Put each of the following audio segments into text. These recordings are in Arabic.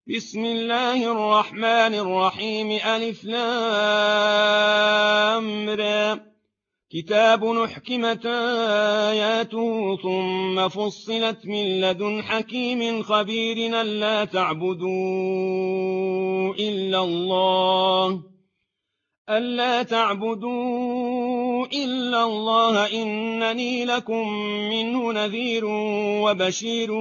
بسم الله الرحمن الرحيم ألف لام را كتاب أحكمت آياته ثم فصلت من لدن حكيم خبير ألا تعبدوا إلا الله إنني لكم منه نذير وبشير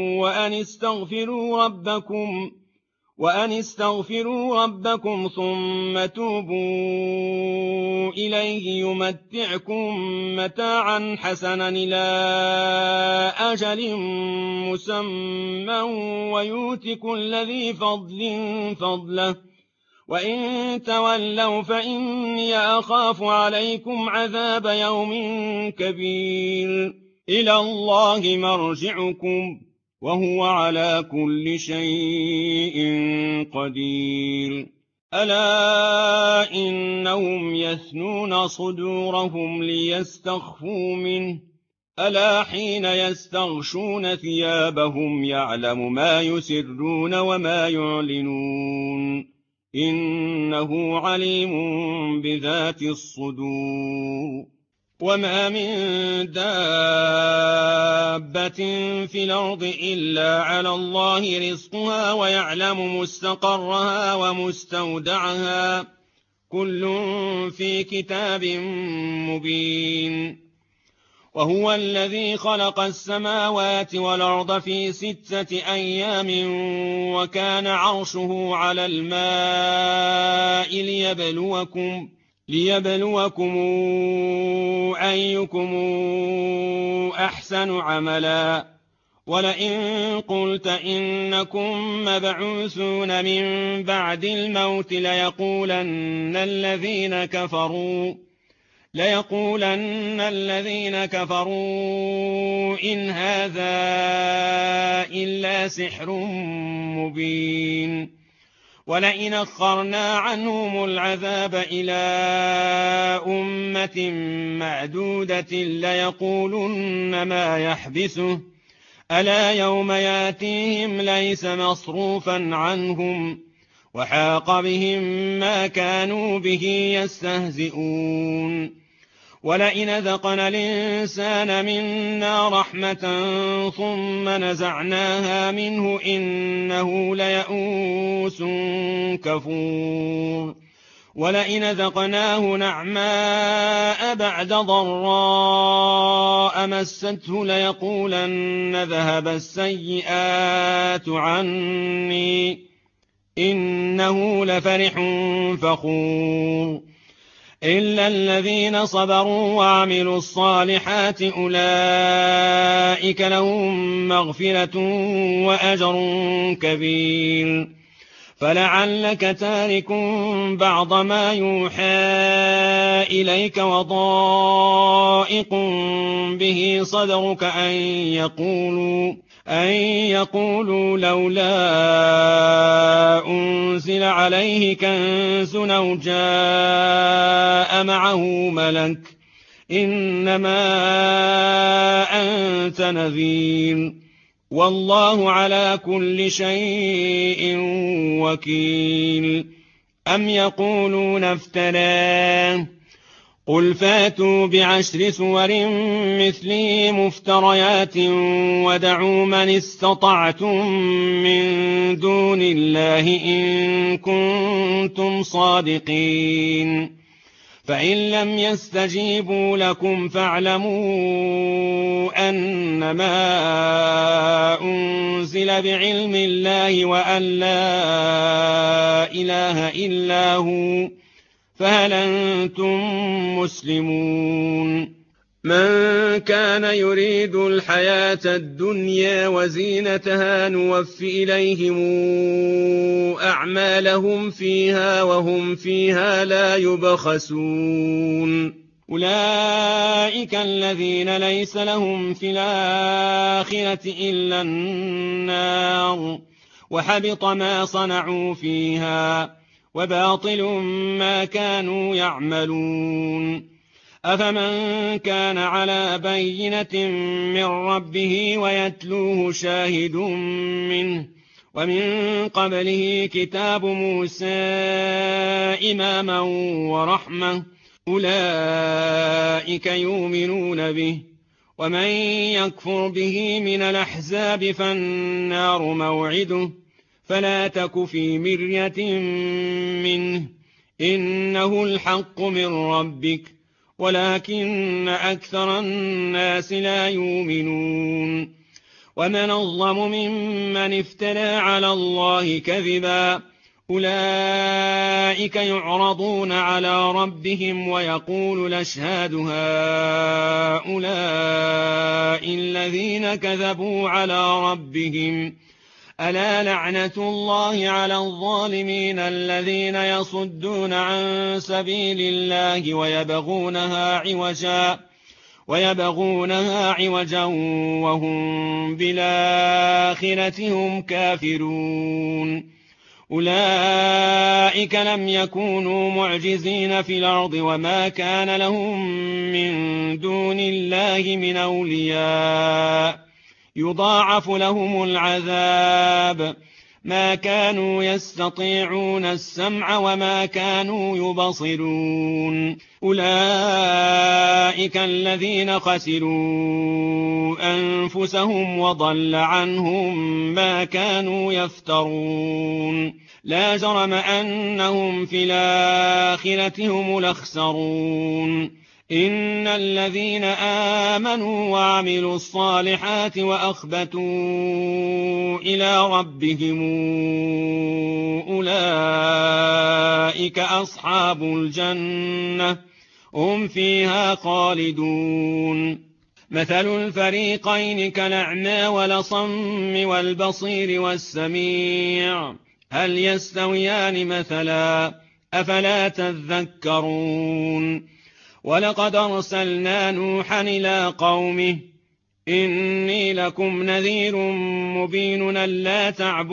وأن استغفروا ربكم ثم توبوا إليه يمتعكم متاعا حسنا إلى أجل مسمى ويؤت كل ذي فضل فضله وإن تولوا فإني أخاف عليكم عذاب يوم كبير إلى الله مرجعكم وهو على كل شيء قدير ألا إنهم يثنون صدورهم ليستخفوا منه ألا حين يستغشون ثيابهم يعلم ما يسرون وما يعلنون إنه عليم بذات الصدور وما من دابة في الأرض إلا على الله رزقها ويعلم مستقرها ومستودعها كل في كتاب مبين وهو الذي خلق السماوات والأرض في 6 أيام وكان عرشه على الماء ليبلوكم أيكم أحسن عملا ولئن قلت إنكم مبعوثون من بعد الموت ليقولن الذين كفروا إن هذا إلا سحر مبين ولئن أخرنا عنهم العذاب إلى أمة معدودة ليقولن ما يحبسه ألا يوم ياتيهم ليس مصروفا عنهم وحاق بهم ما كانوا به يستهزئون ولئن ذقنا الإنسان منا رحمة ثم نزعناها منه إنه ليئوس كفور ولئن ذقناه نعماء بعد ضراء مسته ليقولن ذهب السيئات عني إنه لفرح فخور إلا الذين صبروا وعملوا الصالحات أولئك لهم مغفرة وأجر كبير فلعلك تارك بعض ما يوحى إليك وضائق به صدرك أن يقولوا لولا أنزل عليه كنز أو جاء معه ملك إنما أنت نذير والله على كل شيء وكيل أم يقولون افتراه قل فاتوا ب10 سور مثله مفتريات ودعوا من استطعتم من دون الله إن كنتم صادقين فإن لم يستجيبوا لكم فاعلموا أنما أنزل بعلم الله وأن لا إله إلا هو فهل أنتم مسلمون من كان يريد الحياة الدنيا وزينتها نوف إليهم أعمالهم فيها وهم فيها لا يبخسون أولئك الذين ليس لهم في الآخرة إلا النار وحبط ما صنعوا فيها وباطل ما كانوا يعملون أفمن كان على بينة من ربه ويتلوه شاهد منه ومن قبله كتاب موسى إماما ورحمة، أولئك يؤمنون به، ومن يكفر به من الأحزاب فالنار موعده، فلا تك في مرية منه، إنه الحق من ربك، ولكن أكثر الناس لا يؤمنون. ومن أظلم ممن افترى على الله كذبا، أولئك يعرضون على ربهم ويقول الأشهاد هؤلاء الذين كذبوا على ربهم، ألا لعنة الله على الظالمين الذين يصدون عن سبيل الله ويبغونها عوجا وهم بالآخرة هم كافرون. أولئك لم يكونوا معجزين في الأرض وما كان لهم من دون الله من أولياء، يضاعف لهم العذاب، ما كانوا يستطيعون السمع وما كانوا يبصرون. أولئك الذين خسروا أنفسهم وضل عنهم ما كانوا يفترون. لا جرم أنهم في الآخرة هم الأخسرون. إن الذين آمنوا وعملوا الصالحات وأخبتوا إلى ربهم أولئك أصحاب الجنة، هم فيها خالدون. مثل الفريقين كالأعمى والأصم والبصير والسميع، هل يستويان مثلا؟ أفلا تذكرون. ولقد أرسلنا نوحا إلى قومه إني لكم نذير مبين ألا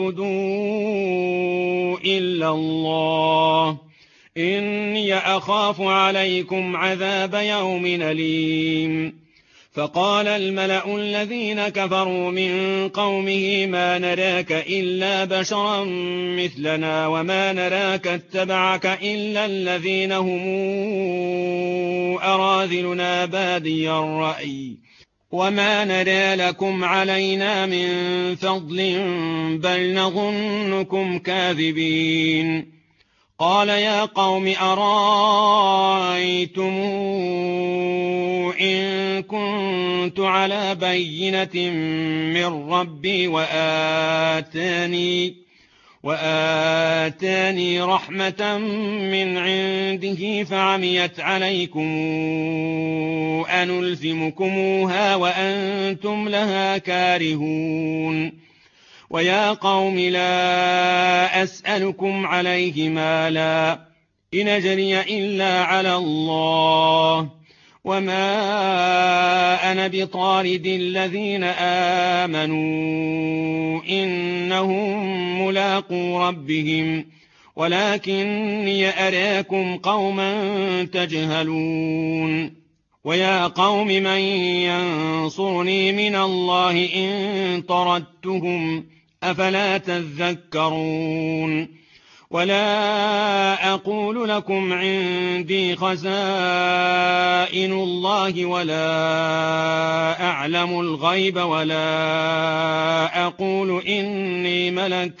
تعبدوا إلا الله، إني أخاف عليكم عذاب يوم أليم. فقال الملأ الذين كفروا من قومه ما نراك إلا بشرا مثلنا وما نراك اتبعك إلا الذين هم أراذلنا بادي الرأي وما نرى لكم علينا من فضل بل نظنكم كاذبين. قال يا قوم أرأيتم إن كنت على بينة من ربي وآتاني رحمة من عنده فعميت عليكم أنلزمكموها وأنتم لها كارهون. ويا قوم لا أسألكم عليه مالا، إن أجري إلا على الله، وما أنا بطارد الذين آمنوا إنهم ملاقو ربهم، ولكني أراكم قوما تجهلون. ويا قوم من ينصرني من الله إن طردتهم، أفلا تذكرون. ولا أقول لكم عندي خزائن الله ولا أعلم الغيب ولا أقول إني ملك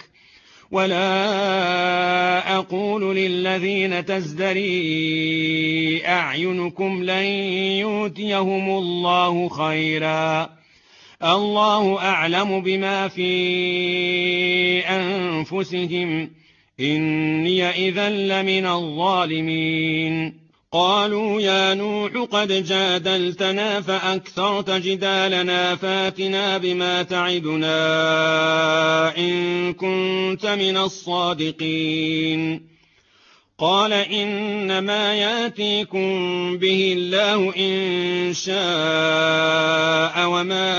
ولا أقول للذين تزدري أعينكم لن يؤتيهم الله خيرا، الله أعلم بما في أنفسهم، إني إذا لمن الظالمين. قالوا يا نوح قد جادلتنا فأكثرت جدالنا فاتنا بما تعدنا إن كنت من الصادقين. قال إنما ياتيكم به الله إن شاء وما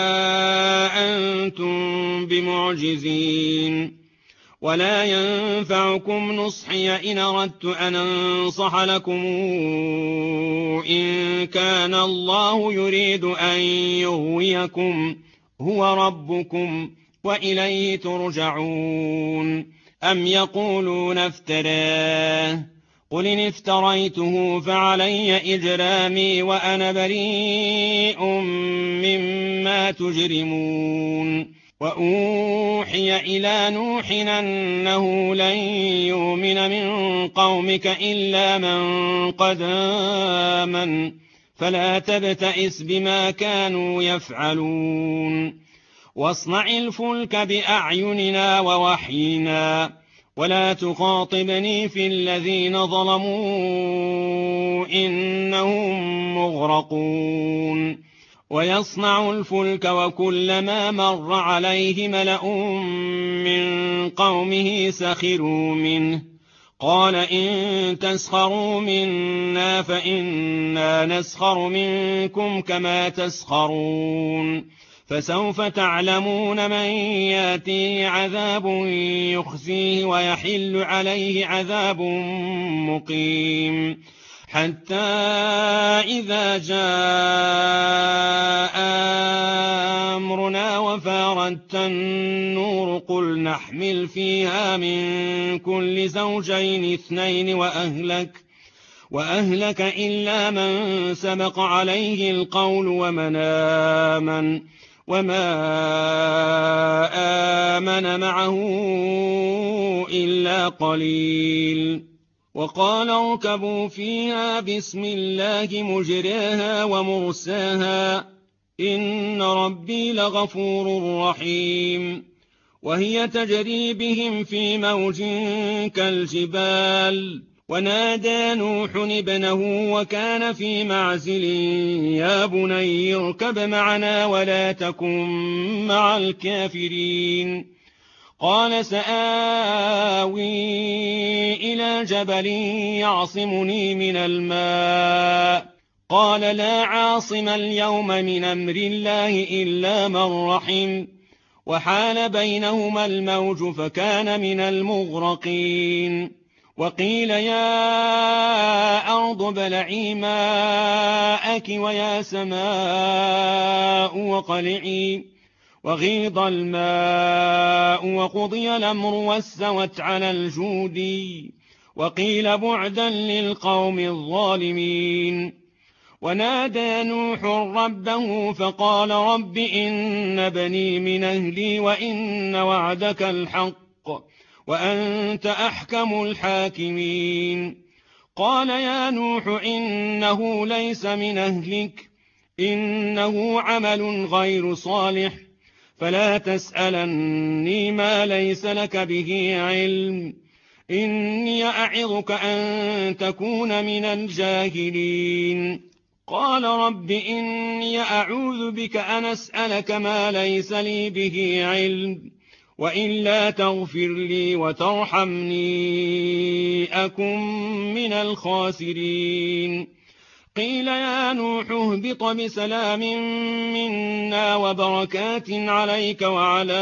أنتم بمعجزين، ولا ينفعكم نصحي إن أردت أن أنصح لكم إن كان الله يريد أن يغويكم هو ربكم وإليه ترجعون. أم يقولون افتراه قل إن افتريته فعلي إجرامي وأنا بريء مما تجرمون. وأوحي إلى نوح أنه لن يؤمن من قومك إلا من قد آمن فلا تبتئس بما كانوا يفعلون. واصنع الفلك بأعيننا ووحينا ولا تخاطبني في الذين ظلموا إنهم مغرقون. ويصنع الفلك وكلما مر عليه ملأ من قومه سخروا منه قال إن تسخروا منا فإنا نسخر منكم كما تسخرون. فسوف تعلمون من ياتيه عذاب يخزيه ويحل عليه عذاب مقيم. حتى إذا جاء أمرنا وفارت النور قل نحمل فيها من كل زوجين اثنين وأهلك إلا من سبق عليه القول ومن آمن وما آمن معه إلا قليل. وقال اركبوا فيها بسم الله مجريها ومرساها إن ربي لغفور رحيم. وهي تجري بهم في موج كالجبال ونادى نوح ابنه وكان في معزل يا بني اركب معنا ولا تكن مع الكافرين. قال سآوي إلى جبل يعصمني من الماء قال لا عاصم اليوم من أمر الله إلا من رحم وحال بينهما الموج فكان من المغرقين. وقيل يا أرض ابلعي ماءك ويا سماء وقلعي وغيض الماء وقضي الأمر واستوت على الجودي وقيل بعدا للقوم الظالمين. ونادى نوح ربه فقال رب إن بني من أهلي وإن وعدك الحق وأنت أحكم الحاكمين. قال يا نوح إنه ليس من أهلك إنه عمل غير صالح فلا تسألني ما ليس لك به علم إني أعظك أن تكون من الجاهلين. قال رب إني أعوذ بك أن أسألك ما ليس لي به علم وإلا تغفر لي وترحمني أكن من الخاسرين. قيل يا نوح اهبط بسلام منا وبركات عليك وعلى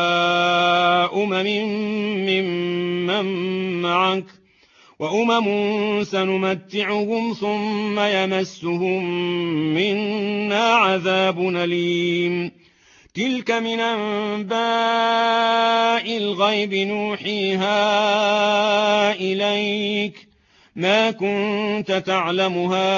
ممن معك وأمم سنمتعهم ثم يمسهم منا عذاب أليم. تلك من أنباء الغيب نوحيها إليك ما كنت تعلمها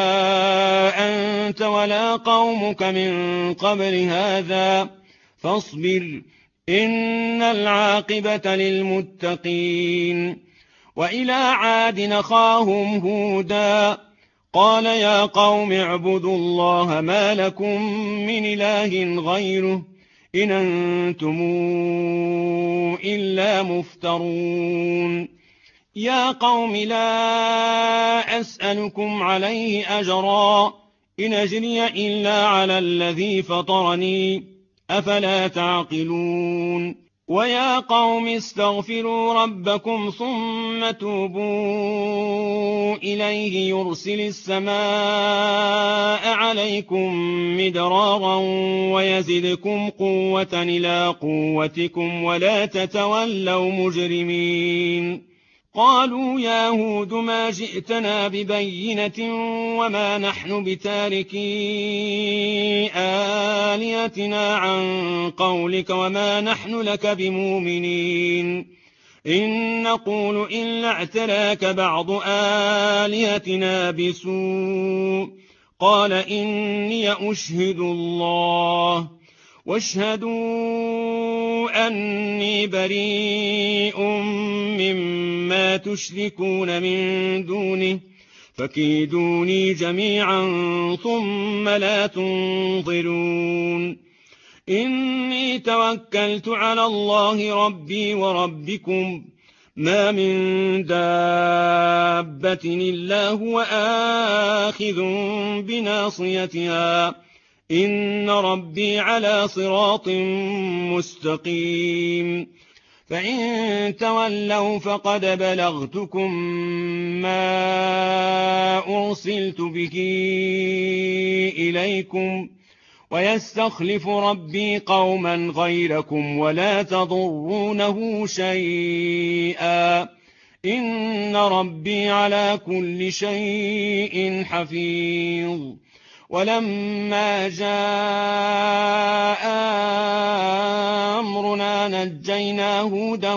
أنت ولا قومك من قبل هذا فاصبر إن العاقبة للمتقين. وإلى عاد أخاهم هودا قال يا قوم اعبدوا الله ما لكم من إله غيره إن أنتم إلا مفترون. يا قوم لا أسألكم عليه أجرا إن أجري إلا على الذي فطرني أفلا تعقلون. ويا قوم استغفروا ربكم ثم توبوا إليه يرسل السماء عليكم مدرارا ويزدكم قوة إلى قوتكم ولا تتولوا مجرمين. قالوا يا هود ما جئتنا ببينة وما نحن بتاركي آلهتنا عن قولك وما نحن لك بمؤمنين إن نقول إلا اعتراك بعض آلهتنا بسوء قال إني أشهد الله واشهدوا أني بريء مما تشركون من دونه فكيدوني جميعا ثم لا تنظرون إني توكلت على الله ربي وربكم ما من دابة إلا هو آخذ بناصيتها إن ربي على صراط مستقيم فإن تولوا فقد بلغتكم ما أرسلت به إليكم ويستخلف ربي قوما غيركم ولا تضرونه شيئا إن ربي على كل شيء حفيظ ولما جاء أمرنا نجينا هودا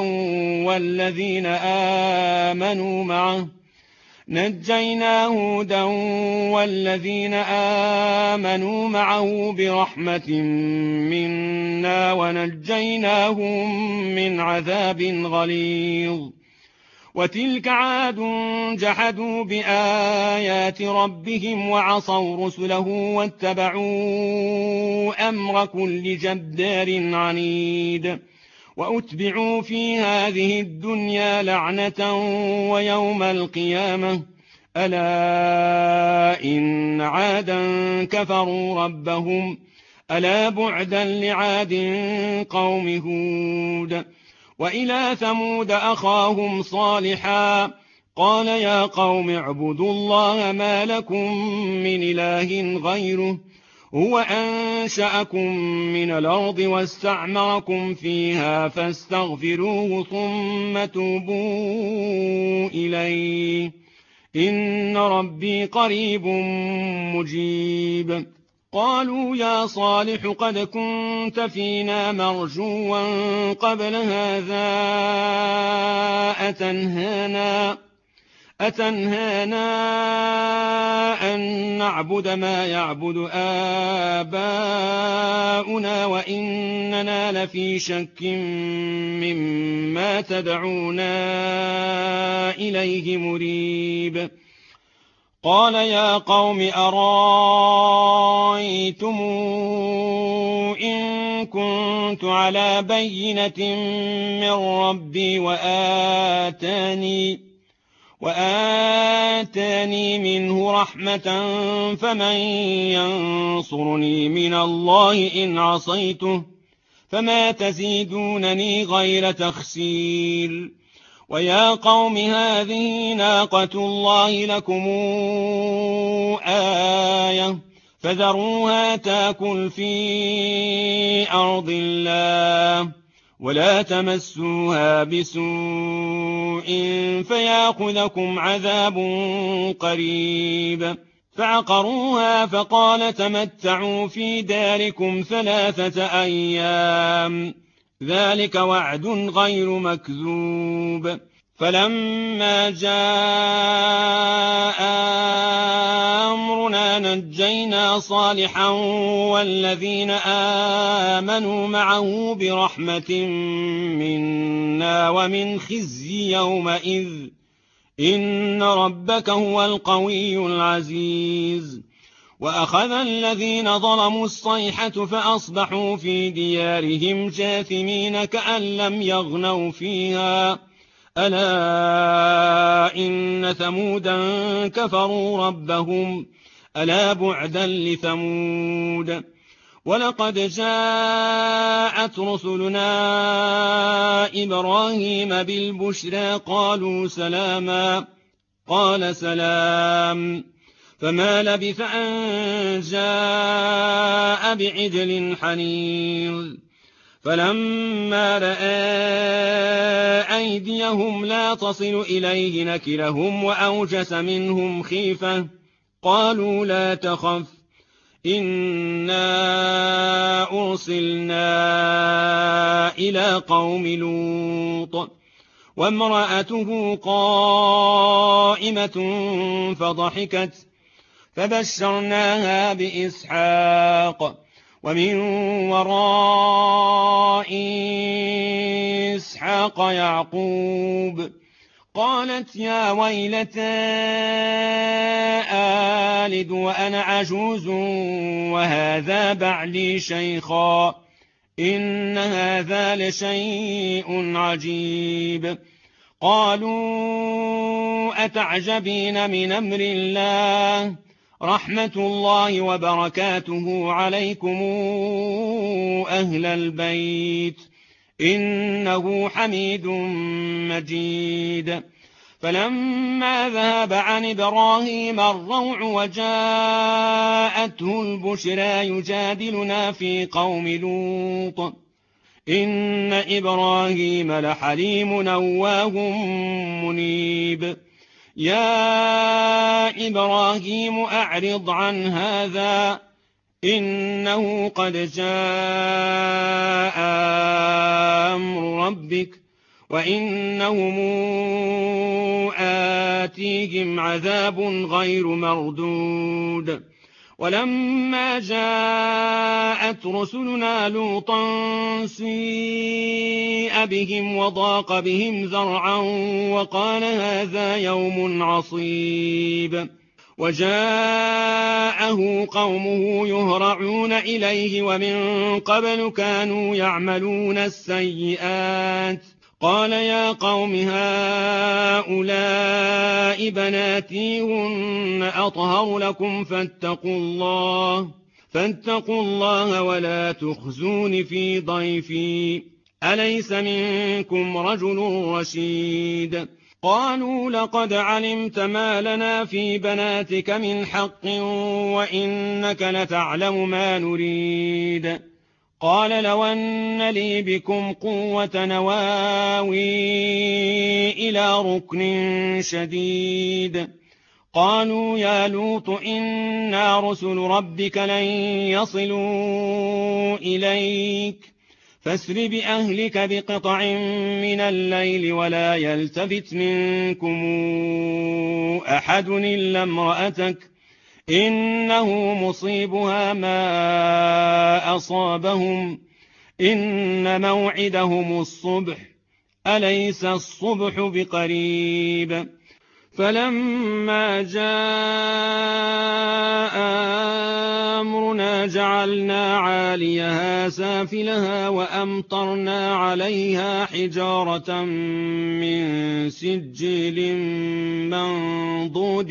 والذين آمنوا معه برحمة منا ونجيناهم من عذاب غليظ وتلك عاد جحدوا بآيات ربهم وعصوا رسله واتبعوا أمر كل جبار عنيد وأتبعوا في هذه الدنيا لعنة ويوم القيامة ألا إن عادا كفروا ربهم ألا بعدا لعاد قوم هود وإلى ثمود أخاهم صالحا قال يا قوم اعبدوا الله ما لكم من إله غيره هو أنشأكم من الأرض واستعمركم فيها فاستغفروه ثم توبوا إليه إن ربي قريب مجيب قالوا يا صالح قد كنت فينا مرجوا قبل هذا أتنهانا أن نعبد ما يعبد آباؤنا وإننا لفي شك مما تدعونا إليه مريب قال يا قوم أرأيتم إن كنت على بينة من ربي وآتاني منه رحمة فمن ينصرني من الله إن عصيته فما تزيدونني غير تخسير ويا قوم هذه ناقة الله لكم آية فذروها تاكل في أرض الله ولا تمسوها بسوء فيأخذكم عذاب قريب فعقروها فقال تمتعوا في داركم 3 أيام ذلك وعد غير مكذوب فلما جاء أمرنا نجينا صالحا والذين آمنوا معه برحمة منا ومن خزي يومئذ إن ربك هو القوي العزيز وأخذ الذين ظلموا الصيحة فأصبحوا في ديارهم جاثمين كأن لم يغنوا فيها ألا إن ثمودا كفروا ربهم ألا بعدا لثمود ولقد جاءت رسلنا إبراهيم بالبشرى قالوا سلاما قال سلام فما لبث أن جاء بعجل حنيظ فلما رأى أيديهم لا تصل إليه نكرهم وأوجس منهم خيفة قالوا لا تخف إنا أرسلنا إلى قوم لوط وامرأته قائمة فضحكت فبشرناها بإسحاق ومن وراء إسحاق يعقوب قالت يا ويلتى آلد وأنا عجوز وهذا بعلي شيخا إن هذا لشيء عجيب قالوا أتعجبين من أمر الله رحمة الله وبركاته عليكم أهل البيت إنه حميد مجيد فلما ذهب عن إبراهيم الروع وجاءته البشرى يجادلنا في قوم لوط إن إبراهيم لحليم أواه منيب يا إبراهيم أعرض عن هذا إنه قد جاء أمر ربك وإنهم آتيهم عذاب غير مردود ولما جاءت رسلنا لوطا سيء بهم وضاق بهم ذرعا وقال هذا يوم عصيب وجاءه قومه يهرعون إليه ومن قبل كانوا يعملون السيئات قال يا قوم هؤلاء بناتي هن أطهر لكم فاتقوا الله ولا تخزون في ضيفي أليس منكم رجل رشيد قالوا لقد علمت ما لنا في بناتك من حق وإنك لتعلم ما نريد قال لو أن لي بكم قوة نواوي إلى ركن شديد قالوا يا لوط إنا رسل ربك لن يصلوا إليك فاسر بأهلك بقطع من الليل ولا يلتفت منكم أحد إلا امرأتك إنه مصيبها ما أصابهم إن موعدهم الصبح أليس الصبح بقريب فلما جاء أمرنا جعلنا عاليها سافلها وأمطرنا عليها حجارة من سجيل منضود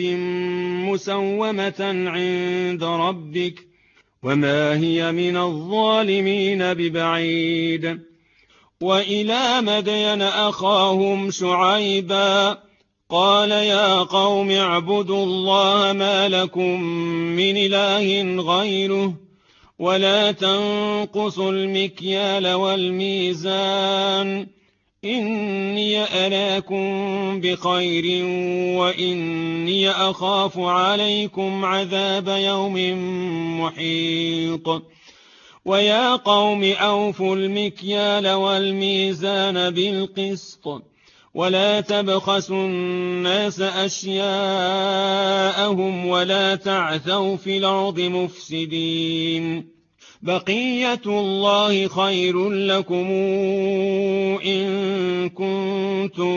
مسومة عند ربك وما هي من الظالمين ببعيد وإلى مدين أخاهم شعيبا قال يا قوم اعبدوا الله ما لكم من إله غيره ولا تنقصوا المكيال والميزان إني أراكم بخير وإني أخاف عليكم عذاب يوم محيط ويا قوم أوفوا المكيال والميزان بالقسط ولا تبخسوا الناس أشياءهم ولا تعثوا في الأرض مفسدين بقية الله خير لكم إن كنتم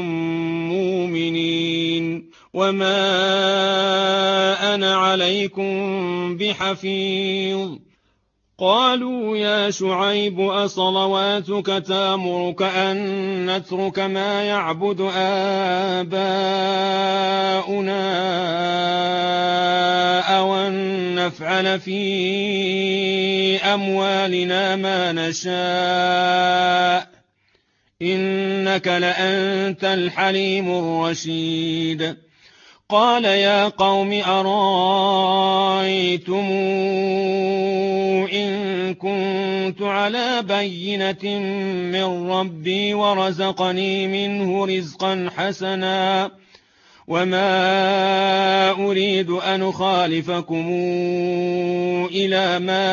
مؤمنين وما أنا عليكم بحفيظ قالوا يا شعيب أصلواتك تأمرك أن نترك ما يعبد آباؤنا أو أن نفعل في أموالنا ما نشاء إنك لأنت الحليم الرشيد قال يا قوم أرأيتم إن كنت على بينة من ربي ورزقني منه رزقا حسنا وما أريد أن أخالفكم إلى ما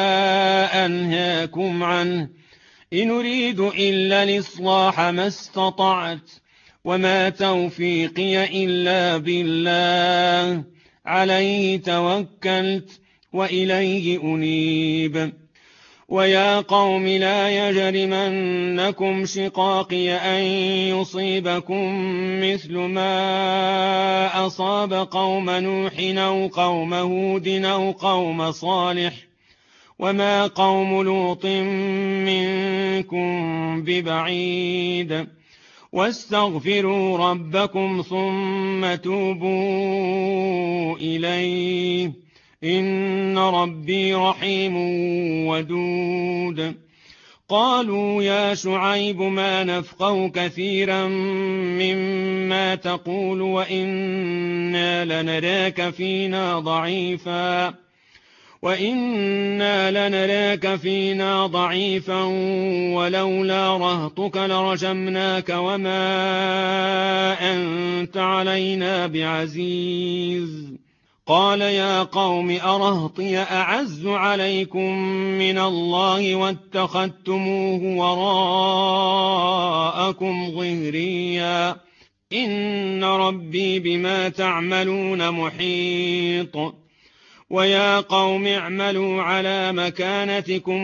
أنهاكم عنه إن أريد إلا الإصلاح ما استطعت وما توفيقي إلا بالله عليه توكلت وإليه أنيب ويا قوم لا يجرمنكم شقاقي أن يصيبكم مثل ما أصاب قوم نوح أو قوم هود أو قوم صالح وما قوم لوط منكم ببعيد واستغفروا ربكم ثم توبوا إليه إن ربي رحيم ودود قالوا يا شعيب ما نفقه كثيرا مما تقول وإنا لنراك فينا ضعيفا ولولا رهطك لرجمناك وما أنت علينا بعزيز قال يا قوم أرهطي أعز عليكم من الله واتخذتموه وراءكم ظهريا إن ربي بما تعملون محيط ويا قوم اعملوا على مكانتكم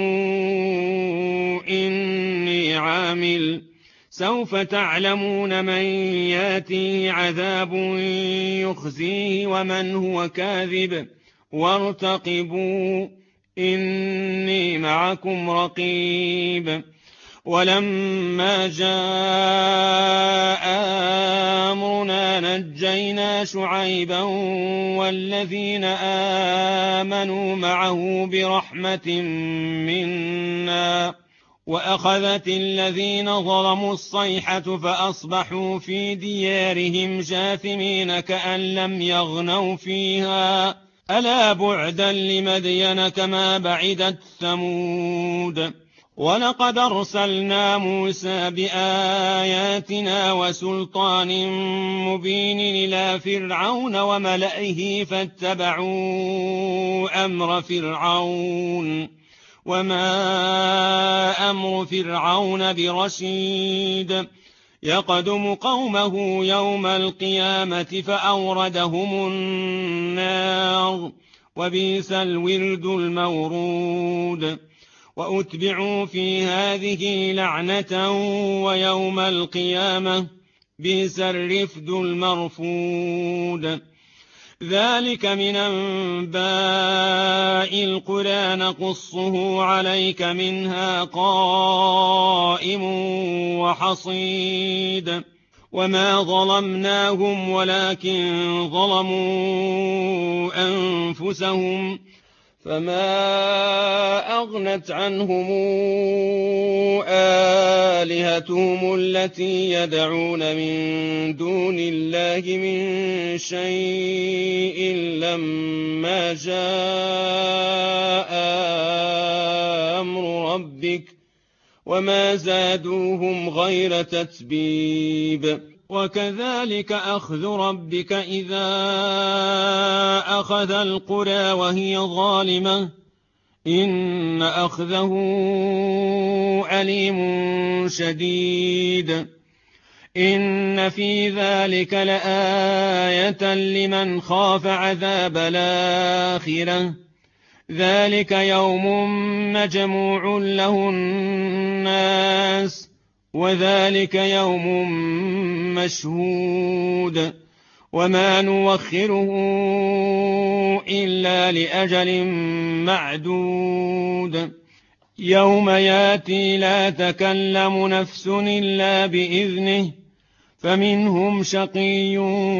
إني عامل سوف تعلمون من ياتيه عذاب يخزيه ومن هو كاذب وارتقبوا إني معكم رقيب ولما جاء أمرنا نجينا شعيبا والذين آمنوا معه برحمة منا وأخذت الذين ظلموا الصيحة فأصبحوا في ديارهم جاثمين كأن لم يغنوا فيها ألا بعدا لمدين كما بعدت ثمود ولقد أرسلنا موسى بآياتنا وسلطان مبين إلى فرعون وملئه فاتبعوا أمر فرعون وما أمر فرعون برشيد يقدم قومه يوم القيامة فأوردهم النار وبئس الورد المورود وأتبعوا في هذه لعنة ويوم القيامة بئس الرفد المرفود ذلك من أنباء القرى نقصه عليك منها قائم وحصيد وما ظلمناهم ولكن ظلموا أنفسهم فما أغنت عنهم آلهتهم التي يدعون من دون الله من شيء لما جاء أمر ربك وما زادوهم غير تتبيب وكذلك أخذ ربك إذا أخذ القرى وهي ظالمة إن أخذه أليم شديد إن في ذلك لآية لمن خاف عذاب الآخرة ذلك يوم مجموع له الناس وذلك يوم مشهود وما نوخره إلا لأجل معدود يوم ياتي لا تكلم نفس إلا بإذنه فمنهم شقي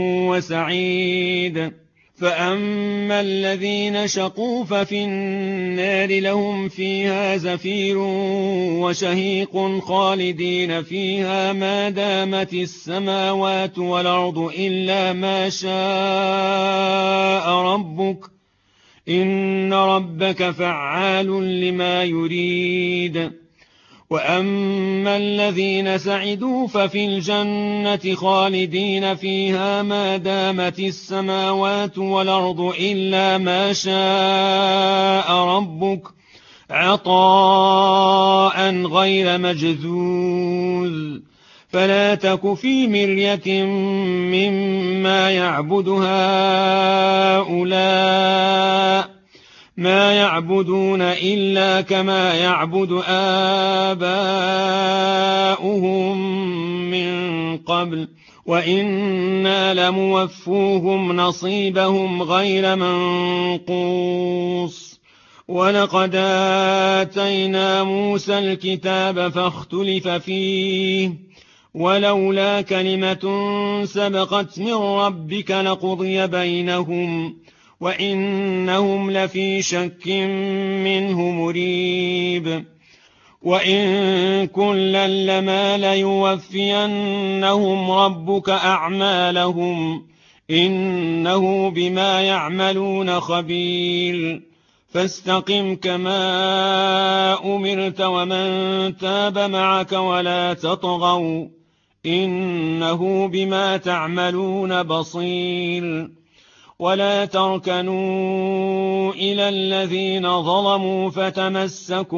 وسعيد فأما الذين شقوا ففي النار لهم فيها زفير وشهيق خالدين فيها ما دامت السماوات والأرض إلا ما شاء ربك إن ربك فعال لما يريد. وأما الذين سعدوا ففي الجنة خالدين فيها ما دامت السماوات والأرض إلا ما شاء ربك عطاء غير مجذوذ. فلا تك في مرية مما يعبد هؤلاء ما يعبدون إلا كما يعبد آباؤهم من قبل وإنا لموفوهم نصيبهم غير منقوص. ولقد آتينا موسى الكتاب فاختلف فيه ولولا كلمة سبقت من ربك لقضي بينهم وإنهم لفي شك منه مريب. وإن كلا لما ليوفينهم ربك أعمالهم إنه بما يعملون خبير. فاستقم كما أمرت ومن تاب معك ولا تطغوا إنه بما تعملون بصير. ولا تركنوا إلى الذين ظلموا فتمسكم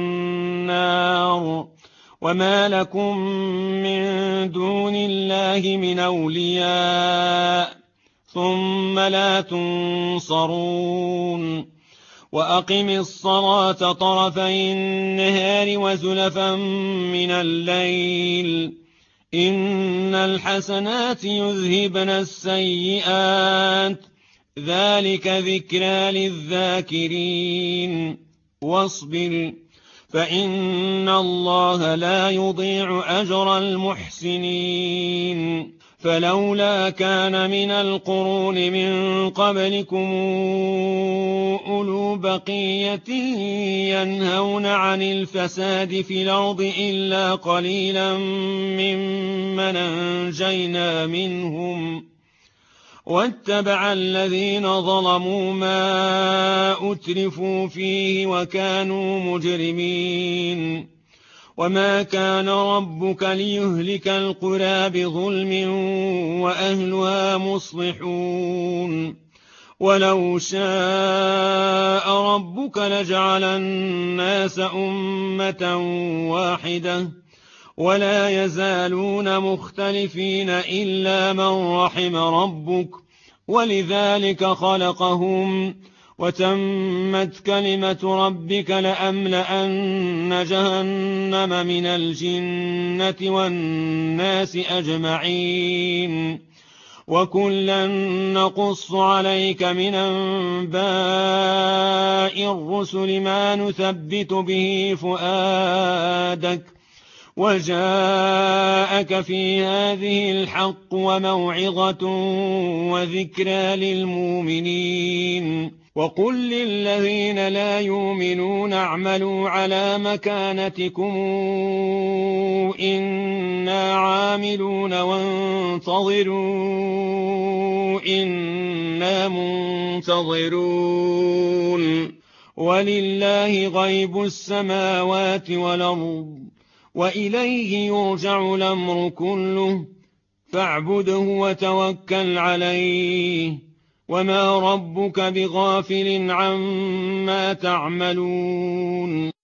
النار وما لكم من دون الله من أولياء ثم لا تنصرون. وأقم الصلاة طرفي النهار وزلفا من الليل إن الحسنات يذهبن السيئات ذلك ذكرى للذاكرين. واصبر فإن الله لا يضيع أجر المحسنين. فلولا كان من القرون من قبلكم أولو بقية ينهون عن الفساد في الأرض إلا قليلا ممن أنجينا منهم واتبع الذين ظلموا ما أترفوا فيه وكانوا مجرمين. وما كان ربك ليهلك القرى بظلم وأهلها مصلحون. ولو شاء ربك لجعل الناس أمة واحدة ولا يزالون مختلفين إلا من رحم ربك ولذلك خلقهم وتمت كلمة ربك لأملأن جهنم من الجنة والناس أجمعين. وكلا نقص عليك من أنباء الرسل ما نثبت به فؤادك وجاءك في هذه الحق وموعظة وذكرى للمؤمنين. وقل للذين لا يؤمنون اعملوا على مكانتكم إنا عاملون وانتظروا إنا منتظرون. ولله غيب السماوات والأرض وإليه يرجع الأمر كله فاعبده وتوكل عليه وما ربك بغافل عما تعملون.